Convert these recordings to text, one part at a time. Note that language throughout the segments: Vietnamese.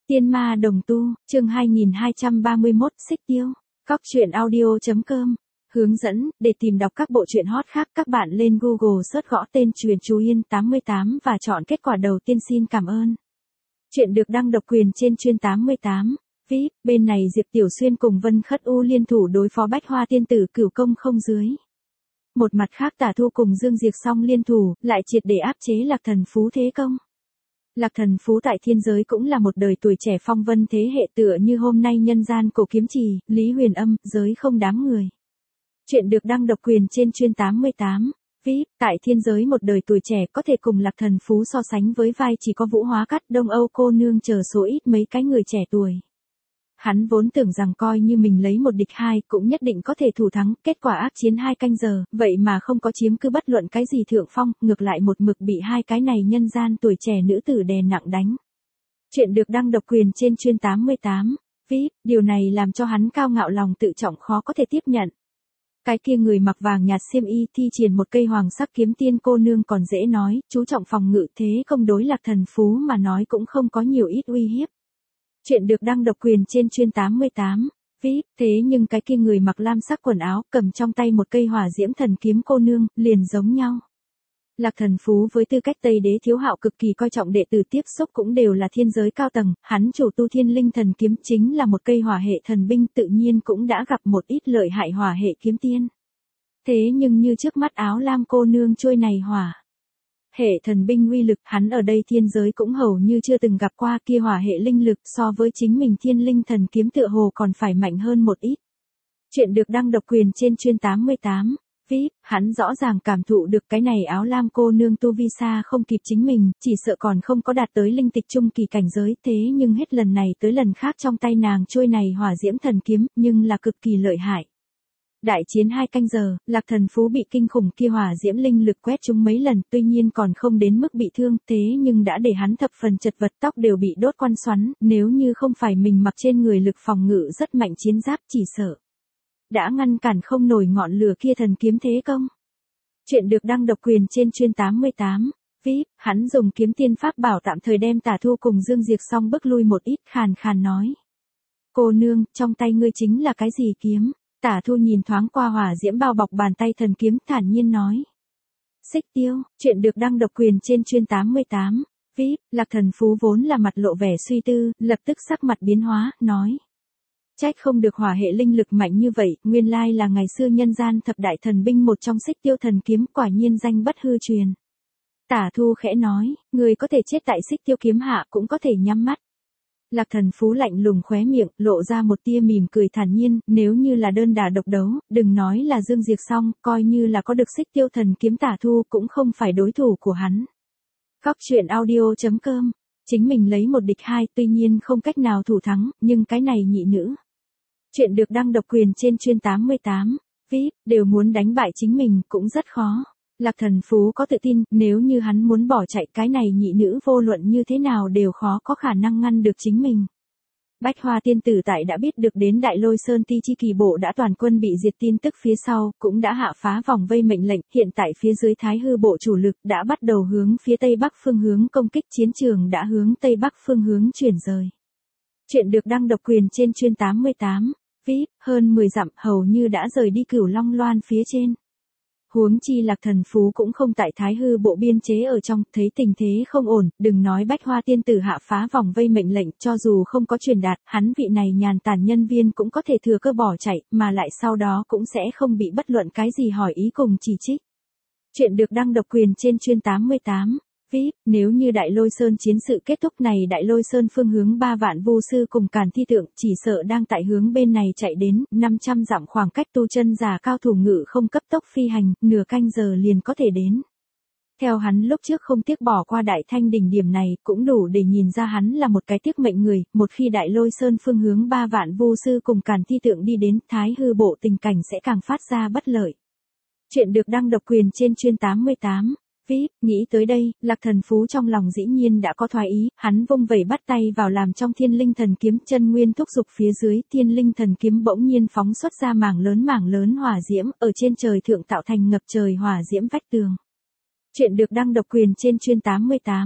Tiên ma đồng tu, chương 2231, xích tiêu. Cóc truyện audio.com. Hướng dẫn, để tìm đọc các bộ truyện hot khác các bạn lên Google search gõ tên Truyện Chú Yên 88 và chọn kết quả đầu tiên. Xin cảm ơn. Chuyện được đăng độc quyền trên Truyện 88. VIP, bên này Diệp Tiểu Xuyên cùng Vân Khất U liên thủ đối phó Bách Hoa Tiên Tử cửu công không dưới. Một mặt khác Tả Thu cùng Dương Diệp Song liên thủ, lại triệt để áp chế Lạc Thần Phú thế công. Lạc Thần Phú tại thiên giới cũng là một đời tuổi trẻ phong vân thế hệ tựa như hôm nay nhân gian cổ kiếm trì, Lý Huyền Âm, giới không đám người. Chuyện được đăng độc quyền trên Truyện 88. VIP, tại thiên giới một đời tuổi trẻ có thể cùng Lạc Thần Phú so sánh với vai chỉ có Vũ Hóa Cắt, Đông Âu cô nương chờ số ít mấy cái người trẻ tuổi. Hắn vốn tưởng rằng coi như mình lấy một địch hai cũng nhất định có thể thủ thắng, kết quả ác chiến 2 canh giờ, vậy mà không có chiếm cứ bất luận cái gì thượng phong, ngược lại một mực bị hai cái này nhân gian tuổi trẻ nữ tử đè nặng đánh. Chuyện được đăng độc quyền trên Truyện 88. VIP, điều này làm cho hắn cao ngạo lòng tự trọng khó có thể tiếp nhận. Cái kia người mặc vàng nhạt xiêm y thi triển một cây hoàng sắc kiếm tiên cô nương còn dễ nói, chú trọng phòng ngự thế công đối Lạc Thần Phú mà nói cũng không có nhiều ít uy hiếp. Chuyện được đăng độc quyền trên Truyện 88. VIP, thế nhưng cái kia người mặc lam sắc quần áo, cầm trong tay một cây hỏa diễm thần kiếm cô nương, liền giống nhau. Lạc Thần Phú với tư cách Tây Đế Thiếu Hạo cực kỳ coi trọng đệ tử tiếp xúc cũng đều là thiên giới cao tầng, hắn chủ tu thiên linh thần kiếm chính là một cây hỏa hệ thần binh tự nhiên cũng đã gặp một ít lợi hại hỏa hệ kiếm tiên. Thế nhưng như trước mắt áo lam cô nương trôi này hỏa hệ thần binh uy lực hắn ở đây thiên giới cũng hầu như chưa từng gặp qua, kia hỏa hệ linh lực so với chính mình thiên linh thần kiếm tựa hồ còn phải mạnh hơn một ít. Chuyện được đăng độc quyền trên Truyện 88. VIP, hắn rõ ràng cảm thụ được cái này áo lam cô nương tu vi xa không kịp chính mình, chỉ sợ còn không có đạt tới linh tịch trung kỳ cảnh giới, thế nhưng hết lần này tới lần khác trong tay nàng trôi này hỏa diễm thần kiếm, nhưng là cực kỳ lợi hại. Đại chiến 2 canh giờ, Lạc Thần Phú bị kinh khủng kia hỏa diễm linh lực quét trúng mấy lần, tuy nhiên còn không đến mức bị thương, thế nhưng đã để hắn thập phần chật vật, tóc đều bị đốt quăn xoắn, nếu như không phải mình mặc trên người lực phòng ngự rất mạnh chiến giáp chỉ sợ đã ngăn cản không nổi ngọn lửa kia thần kiếm thế công. Chuyện được đăng độc quyền trên Truyện 88. VIP, hắn dùng kiếm tiên pháp bảo tạm thời đem Tả Thu cùng Dương Diệp Song bước lui một ít, khàn khàn nói. Cô nương, trong tay ngươi chính là cái gì kiếm? Tả Thu nhìn thoáng qua hỏa diễm bao bọc bàn tay thần kiếm thản nhiên nói. Xích tiêu. Chuyện được đăng độc quyền trên Truyện 88. VIP, Lạc Thần Phú vốn là mặt lộ vẻ suy tư, lập tức sắc mặt biến hóa, nói. Trách không được hỏa hệ linh lực mạnh như vậy, nguyên lai là ngày xưa nhân gian thập đại thần binh một trong xích tiêu thần kiếm, quả nhiên danh bất hư truyền. Tả Thu khẽ nói, người có thể chết tại xích tiêu kiếm hạ cũng có thể nhắm mắt. Lạc Thần Phú lạnh lùng khóe miệng, lộ ra một tia mỉm cười thản nhiên, nếu như là đơn đả độc đấu, đừng nói là Dương Diệp Song, coi như là có được xích tiêu thần kiếm Tả Thu cũng không phải đối thủ của hắn. Cóc truyện audio.com. Chính mình lấy một địch hai, tuy nhiên không cách nào thủ thắng, nhưng cái này nhị nữ. Chuyện được đăng độc quyền trên Truyện 88. VIP, đều muốn đánh bại chính mình cũng rất khó. Lạc Thần Phú có tự tin, nếu như hắn muốn bỏ chạy cái này nhị nữ vô luận như thế nào đều khó có khả năng ngăn được chính mình. Bách Hoa Tiên Tử tại đã biết được đến Đại Lôi Sơn Ti Chi kỳ bộ đã toàn quân bị diệt tin tức phía sau, cũng đã hạ phá vòng vây mệnh lệnh, hiện tại phía dưới Thái Hư bộ chủ lực đã bắt đầu hướng phía Tây Bắc phương hướng công kích, chiến trường đã hướng Tây Bắc phương hướng chuyển rời. Chuyện được đăng độc quyền trên Truyện 88. VIP, hơn 10 dặm hầu như đã rời đi Cửu Long Loan phía trên. Huống chi Lạc Thần Phú cũng không tại Thái Hư bộ biên chế ở trong, thấy tình thế không ổn, đừng nói Bách Hoa Tiên Tử hạ phá vòng vây mệnh lệnh, cho dù không có truyền đạt, hắn vị này nhàn tản nhân viên cũng có thể thừa cơ bỏ chạy, mà lại sau đó cũng sẽ không bị bất luận cái gì hỏi ý cùng chỉ trích. Chuyện được đăng độc quyền trên Truyện 88. VIP, nếu như Đại Lôi Sơn chiến sự kết thúc này Đại Lôi Sơn phương hướng 3 vạn vu sư cùng Càn Thi Tượng chỉ sợ đang tại hướng bên này chạy đến, 500 dặm khoảng cách tu chân giả cao thủ ngự không cấp tốc phi hành, nửa canh giờ liền có thể đến. Theo hắn lúc trước không tiếc bỏ qua Đại Thanh đỉnh điểm này cũng đủ để nhìn ra hắn là một cái tiếc mệnh người, một khi Đại Lôi Sơn phương hướng 3 vạn vu sư cùng Càn Thi Tượng đi đến, Thái Hư bộ tình cảnh sẽ càng phát ra bất lợi. Chuyện được đăng độc quyền trên Truyện 88. VIP, nghĩ tới đây, Lạc Thần Phú trong lòng dĩ nhiên đã có thoái ý, hắn vung vẩy bắt tay vào làm trong thiên linh thần kiếm, chân nguyên thúc dục phía dưới, thiên linh thần kiếm bỗng nhiên phóng xuất ra mảng lớn hỏa diễm, ở trên trời thượng tạo thành ngập trời hỏa diễm vách tường. Chuyện được đăng độc quyền trên Truyện 88.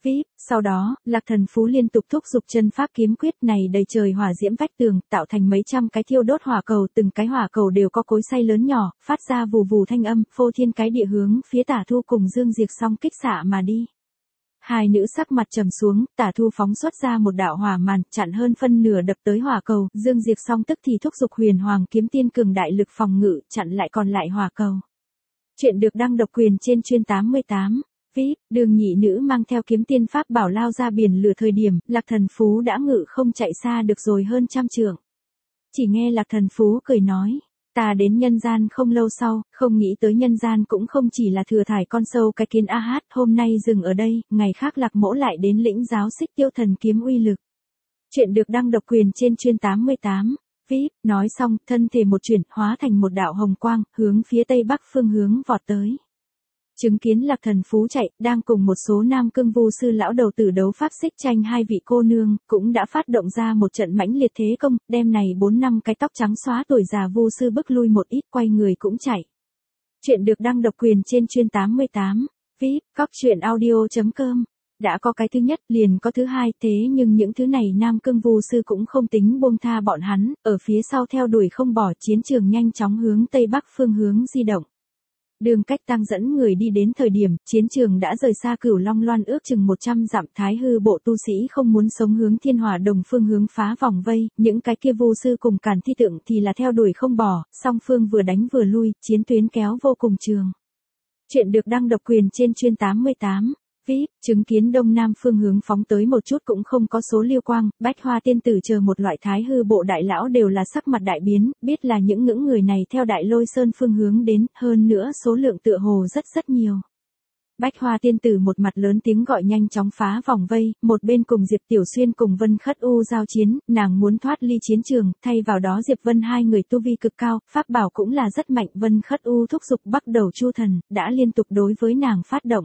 VIP, sau đó, Lạc Thần Phú liên tục thúc giục chân pháp kiếm quyết này đầy trời hỏa diễm vách tường, tạo thành mấy trăm cái thiêu đốt hỏa cầu, từng cái hỏa cầu đều có cối xay lớn nhỏ, phát ra vù vù thanh âm, phô thiên cái địa hướng phía Tả Thu cùng Dương Diệp Song kích xạ mà đi. Hai nữ sắc mặt trầm xuống, Tả Thu phóng xuất ra một đạo hỏa màn, chặn hơn phân nửa đập tới hỏa cầu, Dương Diệp Song tức thì thúc giục Huyền Hoàng kiếm tiên cường đại lực phòng ngự, chặn lại còn lại hỏa cầu. Chuyện được đăng độc quyền trên chuyên 88. VIP, Đường nhị nữ mang theo kiếm tiên pháp bảo lao ra biển lửa thời điểm, Lạc Thần Phú đã ngự không chạy xa được rồi hơn 100 trượng. Chỉ nghe Lạc Thần Phú cười nói, ta đến nhân gian không lâu sau, không nghĩ tới nhân gian cũng không chỉ là thừa thải con sâu cái kiến a hát, hôm nay dừng ở đây, ngày khác Lạc mỗ lại đến lĩnh giáo Xích Tiêu thần kiếm uy lực. Chuyện được đăng độc quyền trên chuyên 88. VIP, nói xong, thân thể một chuyển, hóa thành một đạo hồng quang, hướng phía tây bắc phương hướng vọt tới. Chứng kiến Lạc Thần Phú chạy, đang cùng một số nam cương vu sư lão đầu tử đấu pháp xích tranh hai vị cô nương, cũng đã phát động ra một trận mãnh liệt thế công, đem này 4 năm cái tóc trắng xóa tuổi già vu sư bức lui một ít, quay người cũng chạy. Chuyện được đăng độc quyền trên chuyên 88. VIP, coctruyện.audio.com. Đã có cái thứ nhất, liền có thứ hai, thế nhưng những thứ này nam cương vu sư cũng không tính buông tha bọn hắn, ở phía sau theo đuổi không bỏ, chiến trường nhanh chóng hướng tây bắc phương hướng di động. Đường Cách Tăng dẫn người đi đến thời điểm, chiến trường đã rời xa Cửu Long Loan ước chừng 100 dặm, Thái Hư bộ tu sĩ không muốn sống hướng Thiên Hỏa Đồng phương hướng phá vòng vây, những cái kia vu sư cùng Càn Thi Tượng thì là theo đuổi không bỏ, song phương vừa đánh vừa lui, chiến tuyến kéo vô cùng trường. Chuyện được đăng độc quyền trên chuyên 88. VIP, chứng kiến đông nam phương hướng phóng tới một chút cũng không có số liêu quang, Bách Hoa tiên tử chờ một loại Thái Hư bộ đại lão đều là sắc mặt đại biến, biết là những ngưỡng người này theo Đại Lôi Sơn phương hướng đến, hơn nữa số lượng tựa hồ rất nhiều. Bách Hoa tiên tử một mặt lớn tiếng gọi nhanh chóng phá vòng vây, một bên cùng Diệp Tiểu Xuyên cùng Vân Khất U giao chiến, nàng muốn thoát ly chiến trường, thay vào đó Diệp Vân hai người tu vi cực cao, pháp bảo cũng là rất mạnh, Vân Khất U thúc giục Bắc Đầu Chu Thần, đã liên tục đối với nàng phát động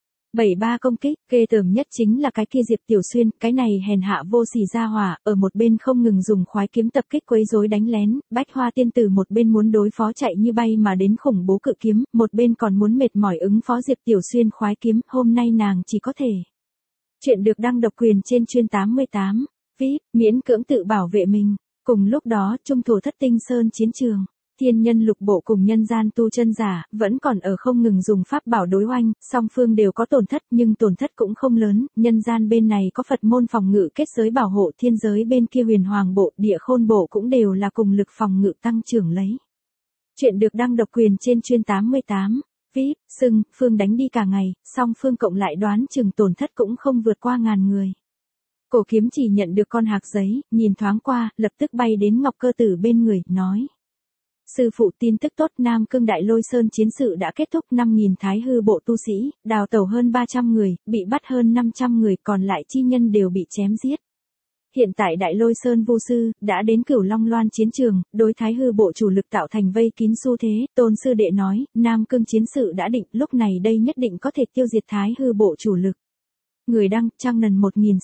73 công kích, ghê tởm nhất chính là cái kia Diệp Tiểu Xuyên, cái này hèn hạ vô sỉ ra hỏa, ở một bên không ngừng dùng khoái kiếm tập kích quấy rối đánh lén, Bách Hoa tiên tử một bên muốn đối phó chạy như bay mà đến khủng bố cự kiếm, một bên còn muốn mệt mỏi ứng phó Diệp Tiểu Xuyên khoái kiếm, hôm nay nàng chỉ có thể. Chuyện được đăng độc quyền trên chuyên 88. VIP, miễn cưỡng tự bảo vệ mình. Cùng lúc đó, trung thủ Thất Tinh Sơn chiến trường. Thiên nhân lục bộ cùng nhân gian tu chân giả, vẫn còn ở không ngừng dùng pháp bảo đối oanh, song phương đều có tổn thất nhưng tổn thất cũng không lớn, nhân gian bên này có Phật môn phòng ngự kết giới bảo hộ, thiên giới bên kia Huyền Hoàng bộ, Địa Khôn bộ cũng đều là cùng lực phòng ngự tăng trưởng lấy. Chuyện được đăng độc quyền trên chuyên 88. VIP, phương đánh đi cả ngày, song phương cộng lại đoán chừng tổn thất cũng không vượt qua 1000 người. Cổ Kiếm chỉ nhận được con hạc giấy, nhìn thoáng qua, lập tức bay đến Ngọc Cơ Tử bên người, nói. Sư phụ, tin tức tốt, Nam Cương Đại Lôi Sơn chiến sự đã kết thúc, 5.000 Thái Hư bộ tu sĩ, đào tẩu hơn 300 người, bị bắt hơn 500 người, còn lại chi nhân đều bị chém giết. Hiện tại Đại Lôi Sơn vu sư đã đến Cửu Long Loan chiến trường, đối Thái Hư bộ chủ lực tạo thành vây kín xu thế, Tôn sư đệ nói, Nam Cương chiến sự đã định, lúc này đây nhất định có thể tiêu diệt Thái Hư bộ chủ lực. Người đăng, Trang Nần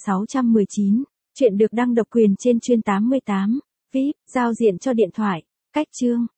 1619. Chuyện được đăng độc quyền trên chuyên 88. VIP, giao diện cho điện thoại. Cách chương